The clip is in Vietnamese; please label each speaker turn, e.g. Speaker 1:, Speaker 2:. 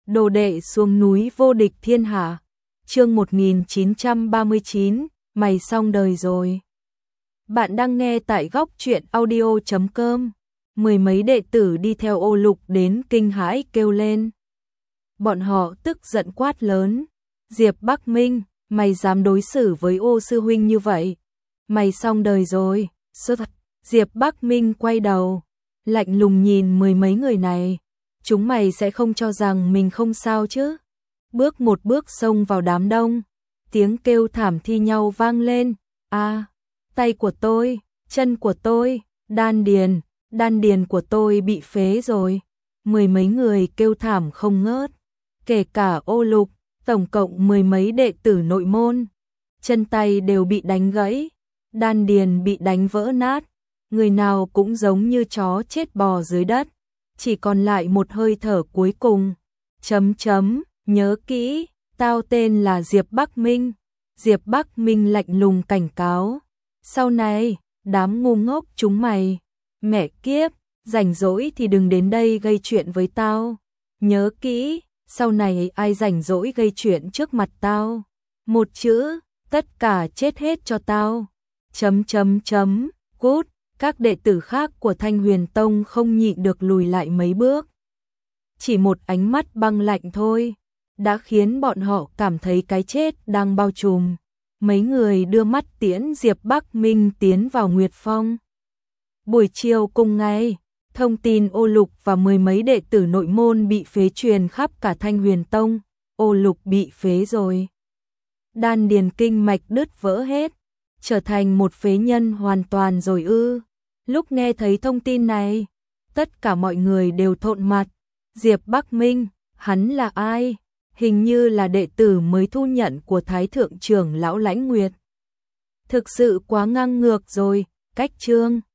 Speaker 1: Đồ đệ xuống núi vô địch thiên hạ. Chương 1939, mày xong đời rồi. Bạn đang nghe tại góc truyện audio.com. Mười mấy đệ tử đi theo Ô Lục đến kinh hãi kêu lên. Bọn họ tức giận quát lớn. Diệp Bắc Minh, mày dám đối xử với Ô sư huynh như vậy? Mày xong đời rồi. Diệp Bắc Minh quay đầu, lạnh lùng nhìn mười mấy người này. Chúng mày sẽ không cho rằng mình không sao chứ? Bước một bước xông vào đám đông, tiếng kêu thảm thi nhau vang lên. Tay của tôi, chân của tôi, đan điền của tôi bị phế rồi. Mười mấy người kêu thảm không ngớt, kể cả Ô Lục, tổng cộng mười mấy đệ tử nội môn. Chân tay đều bị đánh gãy, đan điền bị đánh vỡ nát, người nào cũng giống như chó chết bò dưới đất, chỉ còn lại một hơi thở cuối cùng. Nhớ kỹ, tao tên là Diệp Bắc Minh. Diệp Bắc Minh lạnh lùng cảnh cáo. Sau này, đám ngu ngốc chúng mày, mẹ kiếp, rảnh rỗi thì đừng đến đây gây chuyện với tao. Nhớ kỹ, sau này ai rảnh rỗi gây chuyện trước mặt tao, một chữ, tất cả chết hết cho tao. Cút. Các đệ tử khác của Thanh Huyền Tông không nhịn được lùi lại mấy bước. Chỉ một ánh mắt băng lạnh thôi, đã khiến bọn họ cảm thấy cái chết đang bao trùm. Mấy người đưa mắt tiễn Diệp Bắc Minh tiến vào Nguyệt Phong. Buổi chiều cùng ngày, thông tin Ô Lục và mười mấy đệ tử nội môn bị phế truyền khắp cả Thanh Huyền Tông. Ô Lục bị phế rồi. Đan điền kinh mạch đứt vỡ hết, trở thành một phế nhân hoàn toàn rồi ư? Lúc nghe thấy thông tin này, tất cả mọi người đều thộn mặt. Diệp Bắc Minh, hắn là ai? Hình như là đệ tử mới thu nhận của Thái Thượng trưởng lão Lãnh Nguyệt. Thực sự quá ngang ngược rồi, cách chương.